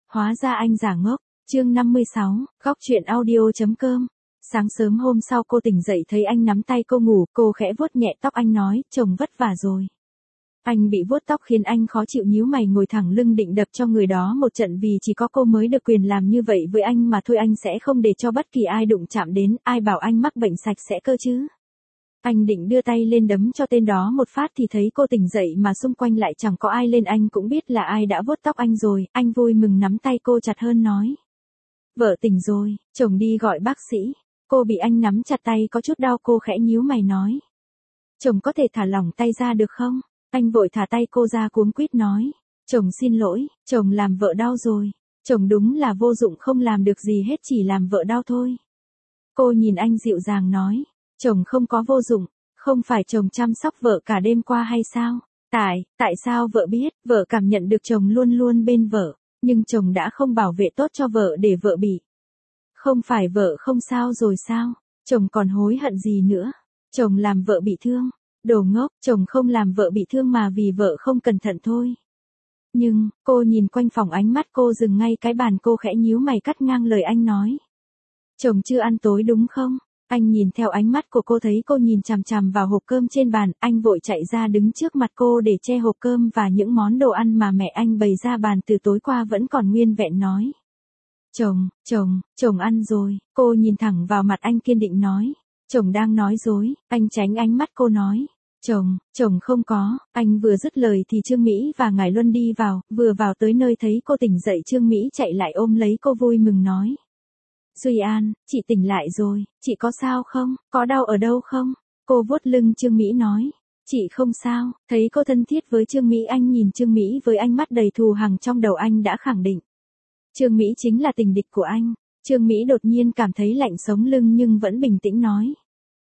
Hóa ra anh giả ngốc. Chương 56, góc truyện audio.com. Sáng sớm hôm sau cô tỉnh dậy thấy anh nắm tay cô ngủ, cô khẽ vuốt nhẹ tóc anh nói, chồng vất vả rồi. Anh bị vuốt tóc khiến anh khó chịu, nhíu mày ngồi thẳng lưng định đập cho người đó một trận vì chỉ có cô mới được quyền làm như vậy với anh mà thôi, anh sẽ không để cho bất kỳ ai đụng chạm đến, ai bảo anh mắc bệnh sạch sẽ cơ chứ. Anh định đưa tay lên đấm cho tên đó một phát thì thấy cô tỉnh dậy mà xung quanh lại chẳng có ai lên, anh cũng biết là ai đã vuốt tóc anh rồi, anh vui mừng nắm tay cô chặt hơn nói. Vợ tỉnh rồi, chồng đi gọi bác sĩ. Cô bị anh nắm chặt tay có chút đau, cô khẽ nhíu mày nói. Chồng có thể thả lỏng tay ra được không? Anh vội thả tay cô ra cuống quýt nói. Chồng xin lỗi, chồng làm vợ đau rồi. Chồng đúng là vô dụng, không làm được gì hết, chỉ làm vợ đau thôi. Cô nhìn anh dịu dàng nói. Chồng không có vô dụng, không phải chồng chăm sóc vợ cả đêm qua hay sao? Tại sao vợ biết, vợ cảm nhận được chồng luôn luôn bên vợ, nhưng chồng đã không bảo vệ tốt cho vợ để vợ bị. Không phải vợ không sao rồi sao? Chồng còn hối hận gì nữa? Chồng làm vợ bị thương. Đồ ngốc, chồng không làm vợ bị thương mà vì vợ không cẩn thận thôi. Nhưng, cô nhìn quanh phòng, ánh mắt cô dừng ngay cái bàn, cô khẽ nhíu mày cắt ngang lời anh nói. Chồng chưa ăn tối đúng không? Anh nhìn theo ánh mắt của cô thấy cô nhìn chằm chằm vào hộp cơm trên bàn, anh vội chạy ra đứng trước mặt cô để che hộp cơm và những món đồ ăn mà mẹ anh bày ra bàn từ tối qua vẫn còn nguyên vẹn nói. Chồng ăn rồi, cô nhìn thẳng vào mặt anh kiên định nói. Chồng đang nói dối, anh tránh ánh mắt cô nói. Chồng không có, anh vừa dứt lời thì Trương Mỹ và Ngải Luân đi vào, vừa vào tới nơi thấy cô tỉnh dậy Trương Mỹ chạy lại ôm lấy cô vui mừng nói. Duy An, chị tỉnh lại rồi, chị có sao không, có đau ở đâu không? Cô vuốt lưng Trương Mỹ nói. Chị không sao, thấy cô thân thiết với Trương Mỹ, anh nhìn Trương Mỹ với ánh mắt đầy thù hằn, trong đầu anh đã khẳng định. Trương Mỹ chính là tình địch của anh. Trương Mỹ đột nhiên cảm thấy lạnh sống lưng nhưng vẫn bình tĩnh nói.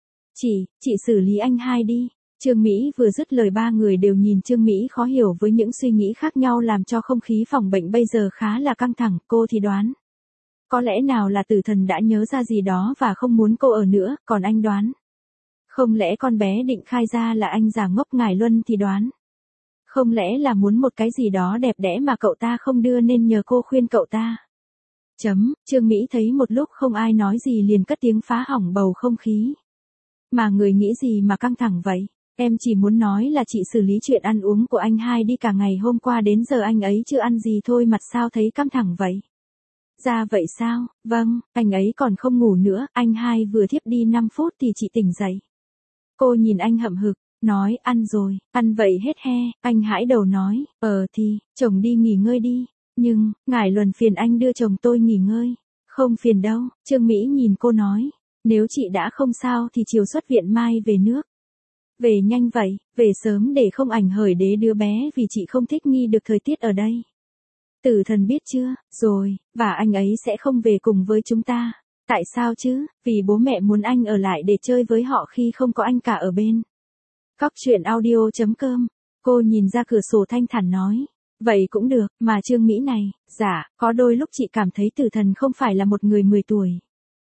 Chị xử lý anh hai đi. Trương Mỹ vừa dứt lời ba người đều nhìn Trương Mỹ khó hiểu với những suy nghĩ khác nhau làm cho không khí phòng bệnh bây giờ khá là căng thẳng, cô thì đoán. Có lẽ nào là tử thần đã nhớ ra gì đó và không muốn cô ở nữa, còn anh đoán. Không lẽ con bé định khai ra là anh giả ngốc, Ngải Luân thì đoán. Không lẽ là muốn một cái gì đó đẹp đẽ mà cậu ta không đưa nên nhờ cô khuyên cậu ta. Trương Mỹ thấy một lúc không ai nói gì liền cất tiếng phá hỏng bầu không khí. Mà người nghĩ gì mà căng thẳng vậy? Em chỉ muốn nói là chị xử lý chuyện ăn uống của anh hai đi, cả ngày hôm qua đến giờ anh ấy chưa ăn gì thôi, mặt sao thấy căng thẳng vậy? Ra vậy sao? Vâng, anh ấy còn không ngủ nữa, anh hai vừa thiếp đi 5 phút thì chị tỉnh dậy. Cô nhìn anh hậm hực, nói ăn rồi, ăn vậy hết he, anh hãi đầu nói, thì, chồng đi nghỉ ngơi đi, nhưng, Ngải Luân phiền anh đưa chồng tôi nghỉ ngơi. Không phiền đâu, Trương Mỹ nhìn cô nói, nếu chị đã không sao thì chiều xuất viện mai về nước. Về nhanh vậy, về sớm để không ảnh hưởng đến đứa bé vì chị không thích nghi được thời tiết ở đây. Tử thần biết chưa, rồi, và anh ấy sẽ không về cùng với chúng ta. Tại sao chứ? Vì bố mẹ muốn anh ở lại để chơi với họ khi không có anh cả ở bên. Góc truyện audio.com. Cô nhìn ra cửa sổ thanh thản nói. Vậy cũng được, mà Trương Mỹ này, có đôi lúc chị cảm thấy tử thần không phải là một người 10 tuổi.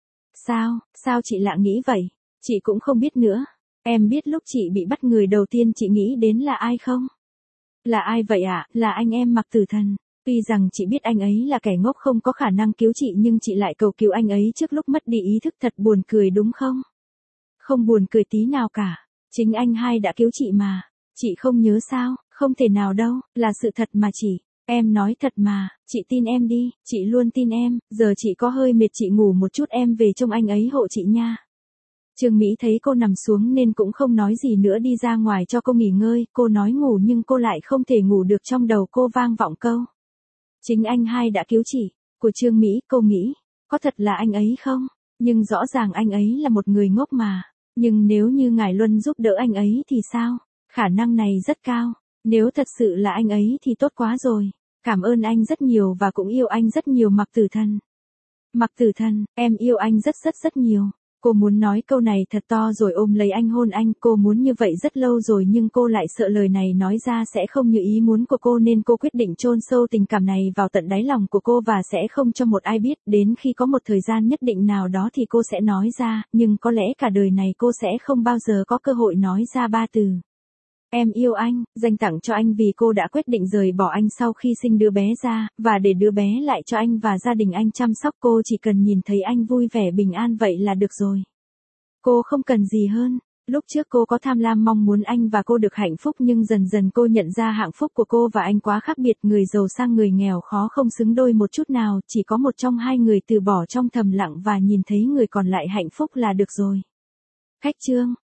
Sao chị lại nghĩ vậy? Chị cũng không biết nữa. Em biết lúc chị bị bắt người đầu tiên chị nghĩ đến là ai không? Là ai vậy ạ? Là anh em Mạc Tử Thần. Tuy rằng chị biết anh ấy là kẻ ngốc không có khả năng cứu chị nhưng chị lại cầu cứu anh ấy trước lúc mất đi ý thức, thật buồn cười đúng không? Không buồn cười tí nào cả. Chính anh hai đã cứu chị mà. Chị không nhớ sao? Không thể nào đâu, là sự thật mà chị. Em nói thật mà, chị tin em đi, chị luôn tin em, giờ chị có hơi mệt, chị ngủ một chút, em về trông anh ấy hộ chị nha. Trương Mỹ thấy cô nằm xuống nên cũng không nói gì nữa, đi ra ngoài cho cô nghỉ ngơi, cô nói ngủ nhưng cô lại không thể ngủ được, trong đầu cô vang vọng câu. Chính anh hai đã cứu chị, của Trương Mỹ, cô nghĩ, có thật là anh ấy không? Nhưng rõ ràng anh ấy là một người ngốc mà, nhưng nếu như Ngải Luân giúp đỡ anh ấy thì sao? Khả năng này rất cao, nếu thật sự là anh ấy thì tốt quá rồi, cảm ơn anh rất nhiều và cũng yêu anh rất nhiều Mạc Tử Thần. Mạc Tử Thần, em yêu anh rất nhiều. Cô muốn nói câu này thật to rồi ôm lấy anh hôn anh, cô muốn như vậy rất lâu rồi nhưng cô lại sợ lời này nói ra sẽ không như ý muốn của cô nên cô quyết định chôn sâu tình cảm này vào tận đáy lòng của cô và sẽ không cho một ai biết, đến khi có một thời gian nhất định nào đó thì cô sẽ nói ra, nhưng có lẽ cả đời này cô sẽ không bao giờ có cơ hội nói ra 3 từ. Em yêu anh, dành tặng cho anh vì cô đã quyết định rời bỏ anh sau khi sinh đứa bé ra, và để đứa bé lại cho anh và gia đình anh chăm sóc. Cô chỉ cần nhìn thấy anh vui vẻ bình an vậy là được rồi. Cô không cần gì hơn. Lúc trước cô có tham lam mong muốn anh và cô được hạnh phúc, nhưng dần dần cô nhận ra hạnh phúc của cô và anh quá khác biệt. Người giàu sang người nghèo khó không xứng đôi một chút nào, chỉ có một trong hai người từ bỏ trong thầm lặng và nhìn thấy người còn lại hạnh phúc là được rồi. Khách chương.